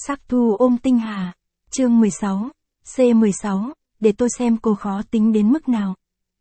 Sắc thu ôm tinh hà. Chương 16. C16. Để tôi xem cô khó tính đến mức nào.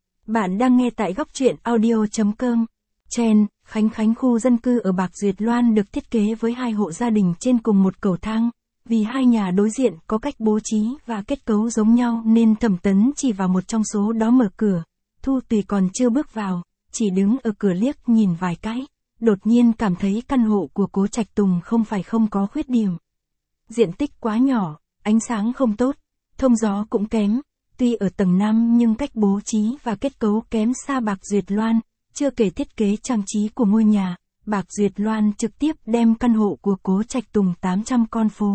Bạn đang nghe tại góc truyện audio.com. Chen, Khánh khu dân cư ở Bạc Duyệt Loan được thiết kế với 2 hộ gia đình trên cùng một cầu thang. Vì 2 nhà đối diện có cách bố trí và kết cấu giống nhau nên Thẩm Tấn chỉ vào một trong số đó mở cửa. Thu Tùy còn chưa bước vào, chỉ đứng ở cửa liếc nhìn vài cái. Đột nhiên cảm thấy căn hộ của Cố Trạch Tùng không phải không có khuyết điểm. Diện tích quá nhỏ, ánh sáng không tốt, thông gió cũng kém. Tuy ở tầng 5 nhưng cách bố trí và kết cấu kém xa Bạc Duyệt Loan, chưa kể thiết kế trang trí của ngôi nhà. Bạc Duyệt Loan trực tiếp đem căn hộ của Cố Trạch Tùng 800 con phố.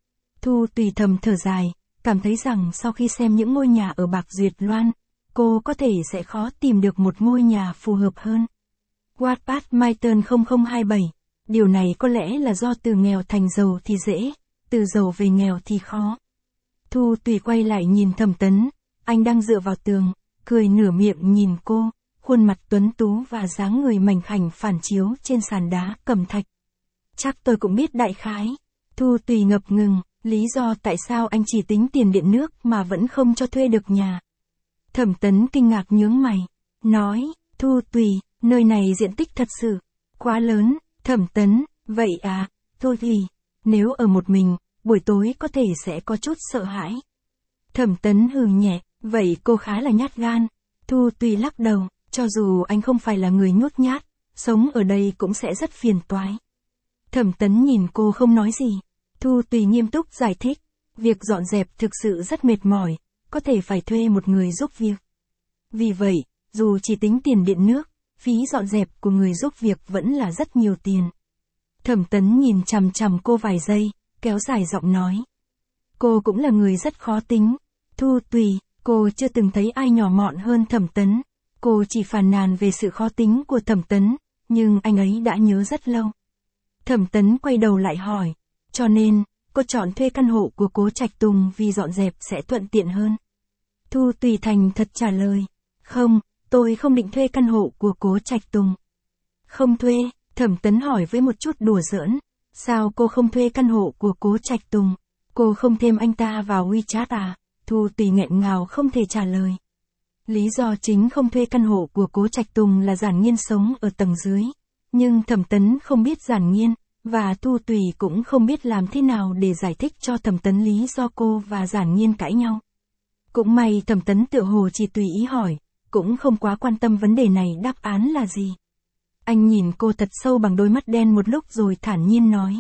Thu Tùy thầm thở dài, cảm thấy rằng sau khi xem những ngôi nhà ở Bạc Duyệt Loan, cô có thể sẽ khó tìm được một ngôi nhà phù hợp hơn. Wattpad Myton 0027. Điều này có lẽ là do từ nghèo thành giàu thì dễ, từ giàu về nghèo thì khó. Thu Tùy quay lại nhìn Thẩm Tấn, anh đang dựa vào tường, cười nửa miệng nhìn cô, khuôn mặt tuấn tú và dáng người mảnh khảnh phản chiếu trên sàn đá cẩm thạch. Chắc tôi cũng biết đại khái. Thu Tùy ngập ngừng, lý do tại sao anh chỉ tính tiền điện nước mà vẫn không cho thuê được nhà. Thẩm Tấn kinh ngạc nhướng mày, nói, Thu Tùy, nơi này diện tích thật sự quá lớn. Thẩm Tấn, vậy à, thôi thì, nếu ở một mình, buổi tối có thể sẽ có chút sợ hãi. Thẩm Tấn hừ nhẹ, vậy cô khá là nhát gan. Thu Tùy lắc đầu, cho dù anh không phải là người nhút nhát, sống ở đây cũng sẽ rất phiền toái. Thẩm Tấn nhìn cô không nói gì. Thu Tùy nghiêm túc giải thích, việc dọn dẹp thực sự rất mệt mỏi, có thể phải thuê một người giúp việc. Vì vậy, dù chỉ tính tiền điện nước, phí dọn dẹp của người giúp việc vẫn là rất nhiều tiền. Thẩm Tấn nhìn chằm chằm cô vài giây, kéo dài giọng nói. Cô cũng là người rất khó tính. Thu Tùy, cô chưa từng thấy ai nhỏ mọn hơn Thẩm Tấn. Cô chỉ phàn nàn về sự khó tính của Thẩm Tấn, nhưng anh ấy đã nhớ rất lâu. Thẩm Tấn quay đầu lại hỏi, cho nên, cô chọn thuê căn hộ của Cố Trạch Tùng vì dọn dẹp sẽ thuận tiện hơn. Thu Tùy thành thật trả lời, không, tôi không định thuê căn hộ của Cố Trạch Tùng. Không thuê? Thẩm Tấn hỏi với một chút đùa giỡn. Sao cô không thuê căn hộ của Cố Trạch Tùng? Cô không thêm anh ta vào WeChat à? Thu Tùy nghẹn ngào không thể trả lời. Lý do chính không thuê căn hộ của Cố Trạch Tùng là Giản Nghiên sống ở tầng dưới. Nhưng Thẩm Tấn không biết Giản Nghiên, và Thu Tùy cũng không biết làm thế nào để giải thích cho Thẩm Tấn lý do cô và Giản Nghiên cãi nhau. Cũng may Thẩm Tấn tựa hồ chỉ tùy ý hỏi, cũng không quá quan tâm vấn đề này đáp án là gì. Anh nhìn cô thật sâu bằng đôi mắt đen một lúc rồi thản nhiên nói.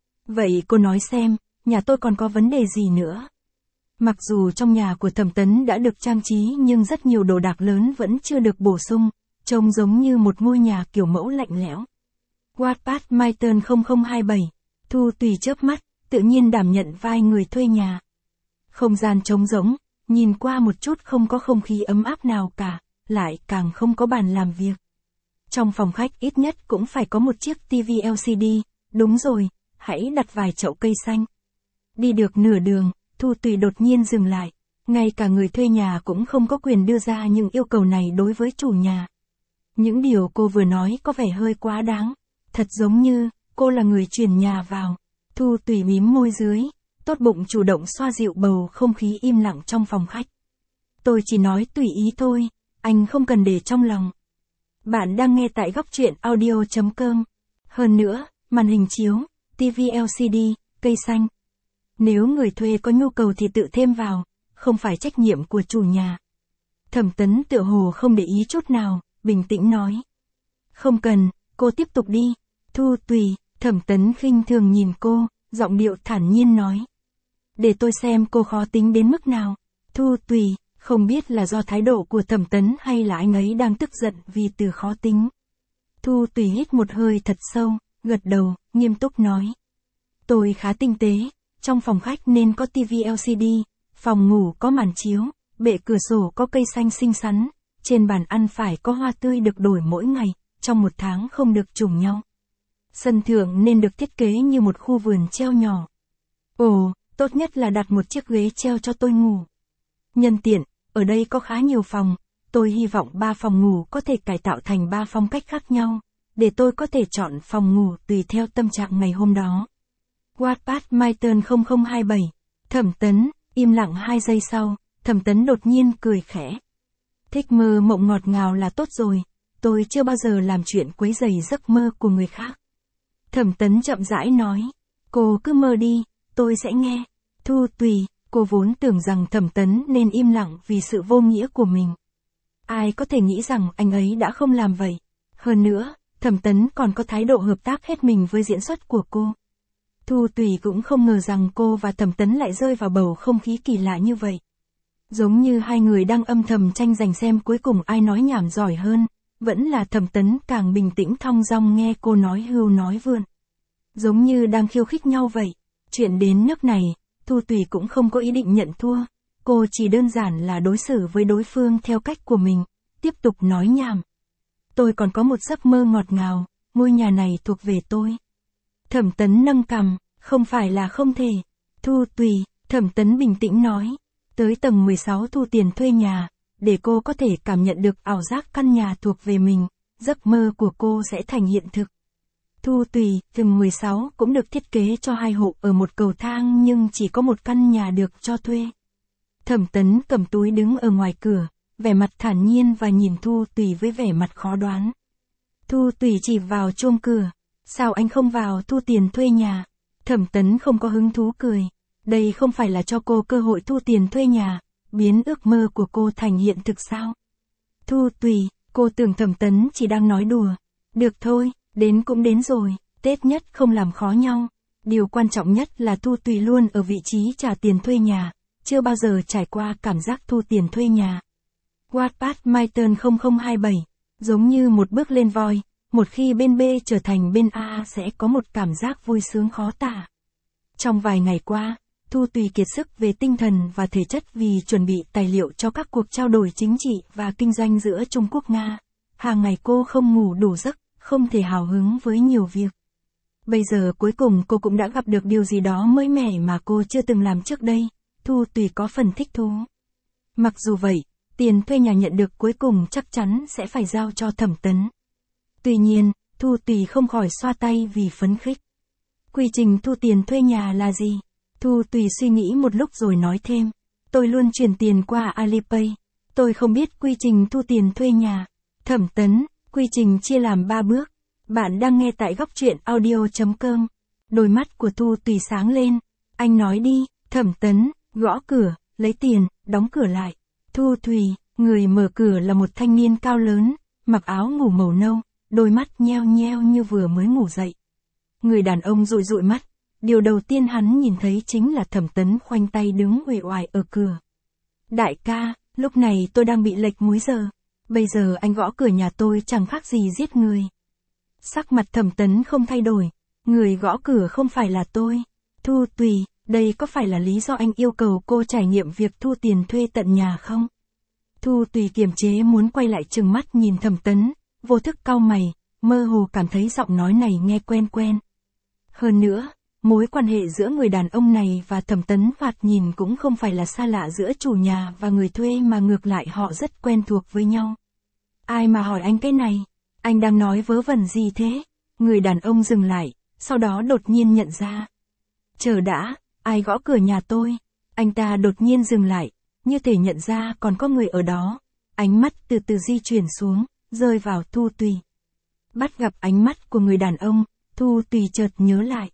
Vậy cô nói xem, nhà tôi còn có vấn đề gì nữa? Mặc dù trong nhà của Thẩm Tấn đã được trang trí nhưng rất nhiều đồ đạc lớn vẫn chưa được bổ sung, trông giống như một ngôi nhà kiểu mẫu lạnh lẽo. Wattpad Myton 0027. Thu Tùy chớp mắt, tự nhiên đảm nhận vai người thuê nhà. Không gian trống rỗng, nhìn qua một chút không có không khí ấm áp nào cả, lại càng không có bàn làm việc. Trong phòng khách ít nhất cũng phải có một chiếc TV LCD, đúng rồi, hãy đặt vài chậu cây xanh. Đi được nửa đường, Thu Tùy đột nhiên dừng lại, ngay cả người thuê nhà cũng không có quyền đưa ra những yêu cầu này đối với chủ nhà. Những điều cô vừa nói có vẻ hơi quá đáng, thật giống như, cô là người chuyển nhà vào. Thu Tùy mím môi dưới, tốt bụng chủ động xoa dịu bầu không khí im lặng trong phòng khách. Tôi chỉ nói tùy ý thôi, anh không cần để trong lòng. Bạn đang nghe tại góc truyện audio.com. Hơn nữa, màn hình chiếu, TV LCD, cây xanh. Nếu người thuê có nhu cầu thì tự thêm vào, không phải trách nhiệm của chủ nhà. Thẩm Tấn tựa hồ không để ý chút nào, bình tĩnh nói. Không cần, cô tiếp tục đi. Thu Tùy, Thẩm Tấn khinh thường nhìn cô, giọng điệu thản nhiên nói. Để tôi xem cô khó tính đến mức nào. Thu Tùy, không biết là do thái độ của Thẩm Tấn hay là anh ấy đang tức giận vì từ khó tính. Thu Tùy hít một hơi thật sâu, gật đầu, nghiêm túc nói. Tôi khá tinh tế, trong phòng khách nên có TV LCD, phòng ngủ có màn chiếu, bệ cửa sổ có cây xanh xinh xắn, trên bàn ăn phải có hoa tươi được đổi mỗi ngày, trong một tháng không được trùng nhau. Sân thượng nên được thiết kế như một khu vườn treo nhỏ. Ồ, tốt nhất là đặt một chiếc ghế treo cho tôi ngủ. Nhân tiện, ở đây có khá nhiều phòng, tôi hy vọng 3 phòng ngủ có thể cải tạo thành 3 phong cách khác nhau, để tôi có thể chọn phòng ngủ tùy theo tâm trạng ngày hôm đó. Wattpad My Turn 0027. Thẩm Tấn, im lặng 2 giây sau, Thẩm Tấn đột nhiên cười khẽ. Thích mơ mộng ngọt ngào là tốt rồi, tôi chưa bao giờ làm chuyện quấy rầy giấc mơ của người khác. Thẩm Tấn chậm rãi nói, cô cứ mơ đi, tôi sẽ nghe. Thu Tùy, cô vốn tưởng rằng Thẩm Tấn nên im lặng vì sự vô nghĩa của mình. Ai có thể nghĩ rằng anh ấy đã không làm vậy. Hơn nữa, Thẩm Tấn còn có thái độ hợp tác hết mình với diễn xuất của cô. Thu Tùy cũng không ngờ rằng cô và Thẩm Tấn lại rơi vào bầu không khí kỳ lạ như vậy. Giống như hai người đang âm thầm tranh giành xem cuối cùng ai nói nhảm giỏi hơn, vẫn là Thẩm Tấn càng bình tĩnh thong dong nghe cô nói hưu nói vượn. Giống như đang khiêu khích nhau vậy. Chuyện đến nước này, Thu Tùy cũng không có ý định nhận thua. Cô chỉ đơn giản là đối xử với đối phương theo cách của mình, tiếp tục nói nhảm. Tôi còn có một giấc mơ ngọt ngào, ngôi nhà này thuộc về tôi. Thẩm Tấn nâng cằm, không phải là không thể. Thu Tùy, Thẩm Tấn bình tĩnh nói. Tới tầng 16 thu tiền thuê nhà, để cô có thể cảm nhận được ảo giác căn nhà thuộc về mình, giấc mơ của cô sẽ thành hiện thực. Thu Tùy, tầng 16 cũng được thiết kế cho 2 hộ ở một cầu thang nhưng chỉ có một căn nhà được cho thuê. Thẩm Tấn cầm túi đứng ở ngoài cửa, vẻ mặt thản nhiên và nhìn Thu Tùy với vẻ mặt khó đoán. Thu Tùy chỉ vào chuông cửa. Sao anh không vào thu tiền thuê nhà? Thẩm Tấn không có hứng thú cười. Đây không phải là cho cô cơ hội thu tiền thuê nhà, biến ước mơ của cô thành hiện thực sao? Thu Tùy, cô tưởng Thẩm Tấn chỉ đang nói đùa. Được thôi, đến cũng đến rồi, Tết nhất không làm khó nhau. Điều quan trọng nhất là Thu Tùy luôn ở vị trí trả tiền thuê nhà, chưa bao giờ trải qua cảm giác thu tiền thuê nhà. Wattpad My Turn 0027, giống như một bước lên voi, một khi bên B trở thành bên A sẽ có một cảm giác vui sướng khó tả. Trong vài ngày qua, Thu Tùy kiệt sức về tinh thần và thể chất vì chuẩn bị tài liệu cho các cuộc trao đổi chính trị và kinh doanh giữa Trung Quốc-Nga. Hàng ngày cô không ngủ đủ giấc, không thể hào hứng với nhiều việc. Bây giờ cuối cùng cô cũng đã gặp được điều gì đó mới mẻ mà cô chưa từng làm trước đây. Thu Tùy có phần thích thú. Mặc dù vậy, tiền thuê nhà nhận được cuối cùng chắc chắn sẽ phải giao cho Thẩm Tấn. Tuy nhiên, Thu Tùy không khỏi xoa tay vì phấn khích. Quy trình thu tiền thuê nhà là gì? Thu Tùy suy nghĩ một lúc rồi nói thêm. Tôi luôn chuyển tiền qua Alipay. Tôi không biết quy trình thu tiền thuê nhà. Thẩm Tấn, quy trình chia làm 3 bước. Bạn đang nghe tại góc truyện audio.com. Đôi mắt của Thu Tùy sáng lên. Anh nói đi. Thẩm Tấn, gõ cửa, lấy tiền, đóng cửa lại. Thu Tùy, người mở cửa là một thanh niên cao lớn, mặc áo ngủ màu nâu, đôi mắt nheo nheo như vừa mới ngủ dậy. Người đàn ông dụi dụi mắt, điều đầu tiên hắn nhìn thấy chính là Thẩm Tấn khoanh tay đứng uể oải ở cửa. Đại ca, lúc này tôi đang bị lệch múi giờ, bây giờ anh gõ cửa nhà tôi chẳng khác gì giết người. Sắc mặt Thẩm Tấn không thay đổi, người gõ cửa không phải là tôi. Thu Tùy, đây có phải là lý do anh yêu cầu cô trải nghiệm việc thu tiền thuê tận nhà không? Thu Tùy kiềm chế muốn quay lại trừng mắt nhìn Thẩm Tấn, vô thức cau mày, mơ hồ cảm thấy giọng nói này nghe quen quen. Hơn nữa, mối quan hệ giữa người đàn ông này và Thẩm Tấn thoạt nhìn cũng không phải là xa lạ giữa chủ nhà và người thuê mà ngược lại họ rất quen thuộc với nhau. Ai mà hỏi anh cái này? Anh đang nói vớ vẩn gì thế? Người đàn ông dừng lại, sau đó đột nhiên nhận ra. Chờ đã, ai gõ cửa nhà tôi? Anh ta đột nhiên dừng lại, như thể nhận ra còn có người ở đó. Ánh mắt từ từ di chuyển xuống, rơi vào Thu Tùy. Bắt gặp ánh mắt của người đàn ông, Thu Tùy chợt nhớ lại.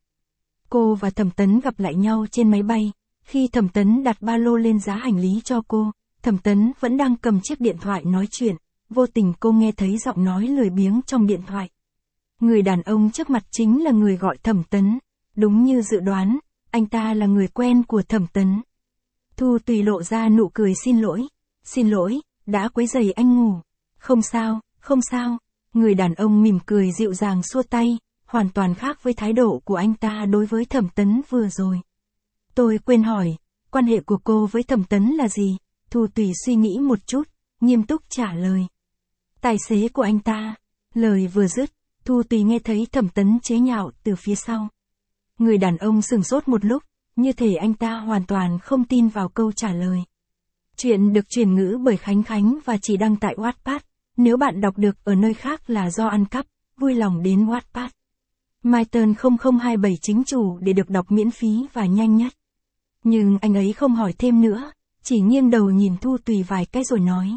Cô và Thẩm Tấn gặp lại nhau trên máy bay, khi Thẩm Tấn đặt ba lô lên giá hành lý cho cô, Thẩm Tấn vẫn đang cầm chiếc điện thoại nói chuyện, vô tình cô nghe thấy giọng nói lười biếng trong điện thoại. Người đàn ông trước mặt chính là người gọi Thẩm Tấn, đúng như dự đoán, anh ta là người quen của Thẩm Tấn. Thu Tùy lộ ra nụ cười xin lỗi, đã quấy rầy anh ngủ. Không sao, không sao. Người đàn ông mỉm cười dịu dàng xua tay, hoàn toàn khác với thái độ của anh ta đối với Thẩm Tấn vừa rồi. Tôi quên hỏi, quan hệ của cô với Thẩm Tấn là gì? Thu Tùy suy nghĩ một chút, nghiêm túc trả lời. Tài xế của anh ta. Lời vừa dứt, Thu Tùy nghe thấy Thẩm Tấn chế nhạo từ phía sau. Người đàn ông sửng sốt một lúc, như thể anh ta hoàn toàn không tin vào câu trả lời. Chuyện được chuyển ngữ bởi Khánh Khánh và chỉ đăng tại Wattpad. Nếu bạn đọc được ở nơi khác là do ăn cắp, vui lòng đến Wattpad. MyTurn 0027 chính chủ để được đọc miễn phí và nhanh nhất. Nhưng anh ấy không hỏi thêm nữa, chỉ nghiêng đầu nhìn Thu Tùy vài cái rồi nói.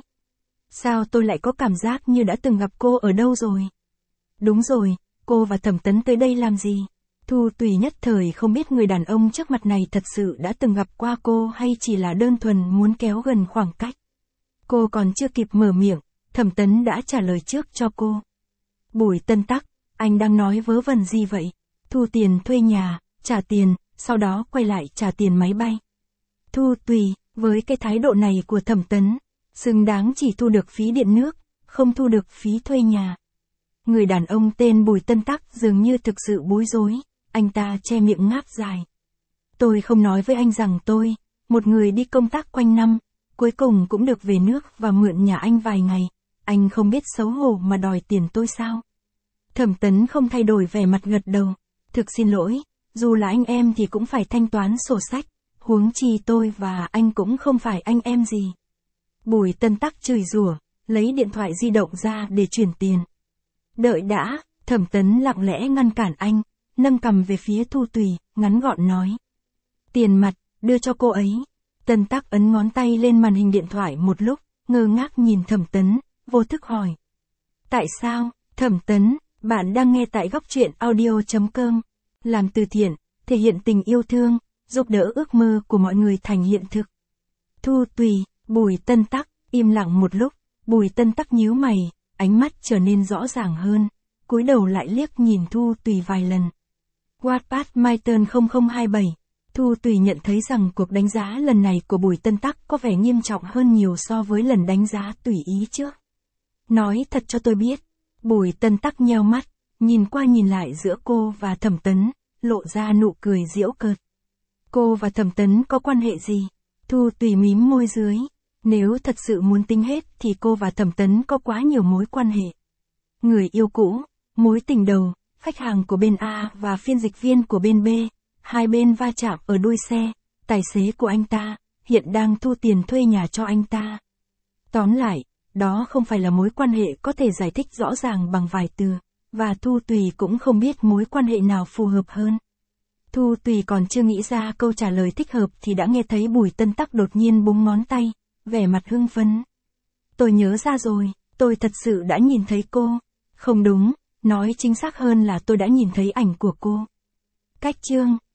Sao tôi lại có cảm giác như đã từng gặp cô ở đâu rồi? Đúng rồi, cô và Thẩm Tấn tới đây làm gì? Thu Tùy nhất thời không biết người đàn ông trước mặt này thật sự đã từng gặp qua cô hay chỉ là đơn thuần muốn kéo gần khoảng cách. Cô còn chưa kịp mở miệng, Thẩm Tấn đã trả lời trước cho cô. Bùi Tân Tắc, anh đang nói vớ vẩn gì vậy? Thu tiền thuê nhà, trả tiền, sau đó quay lại trả tiền máy bay. Thu Tùy, với cái thái độ này của Thẩm Tấn, xứng đáng chỉ thu được phí điện nước, không thu được phí thuê nhà. Người đàn ông tên Bùi Tân Tắc dường như thực sự bối rối, anh ta che miệng ngáp dài. Tôi không nói với anh rằng tôi, một người đi công tác quanh năm, cuối cùng cũng được về nước và mượn nhà anh vài ngày, anh không biết xấu hổ mà đòi tiền tôi sao? Thẩm Tấn không thay đổi vẻ mặt gật đầu, thực xin lỗi, dù là anh em thì cũng phải thanh toán sổ sách, huống chi tôi và anh cũng không phải anh em gì. Bùi Tân Tắc chửi rủa, lấy điện thoại di động ra để chuyển tiền. Đợi đã, Thẩm Tấn lặng lẽ ngăn cản anh, nâng cằm về phía Thu Tùy, ngắn gọn nói. Tiền mặt, đưa cho cô ấy. Tân Tắc ấn ngón tay lên màn hình điện thoại một lúc, ngơ ngác nhìn Thẩm Tấn, vô thức hỏi. Tại sao, Thẩm Tấn, bạn đang nghe tại góc truyện audio.com. Làm từ thiện, thể hiện tình yêu thương, giúp đỡ ước mơ của mọi người thành hiện thực. Thu Tùy, Bùi Tân Tắc, im lặng một lúc, Bùi Tân Tắc nhíu mày, ánh mắt trở nên rõ ràng hơn, cúi đầu lại liếc nhìn Thu Tùy vài lần. Wattpad MyTurn 0027. Thu Tùy nhận thấy rằng cuộc đánh giá lần này của Bùi Tân Tắc có vẻ nghiêm trọng hơn nhiều so với lần đánh giá tùy ý trước. Nói thật cho tôi biết. Bùi Tân Tắc nheo mắt, nhìn qua nhìn lại giữa cô và Thẩm Tấn, lộ ra nụ cười giễu cợt. Cô và Thẩm Tấn có quan hệ gì? Thu Tùy mím môi dưới. Nếu thật sự muốn tính hết thì cô và Thẩm Tấn có quá nhiều mối quan hệ. Người yêu cũ, mối tình đầu, khách hàng của bên A và phiên dịch viên của bên B, hai bên va chạm ở đuôi xe, tài xế của anh ta, hiện đang thu tiền thuê nhà cho anh ta. Tóm lại, đó không phải là mối quan hệ có thể giải thích rõ ràng bằng vài từ, và Thu Tùy cũng không biết mối quan hệ nào phù hợp hơn. Thu Tùy còn chưa nghĩ ra câu trả lời thích hợp thì đã nghe thấy Bùi Tân Tắc đột nhiên búng ngón tay, vẻ mặt hưng phấn. Tôi nhớ ra rồi, tôi thật sự đã nhìn thấy cô. Không đúng, nói chính xác hơn là tôi đã nhìn thấy ảnh của cô. Cách chương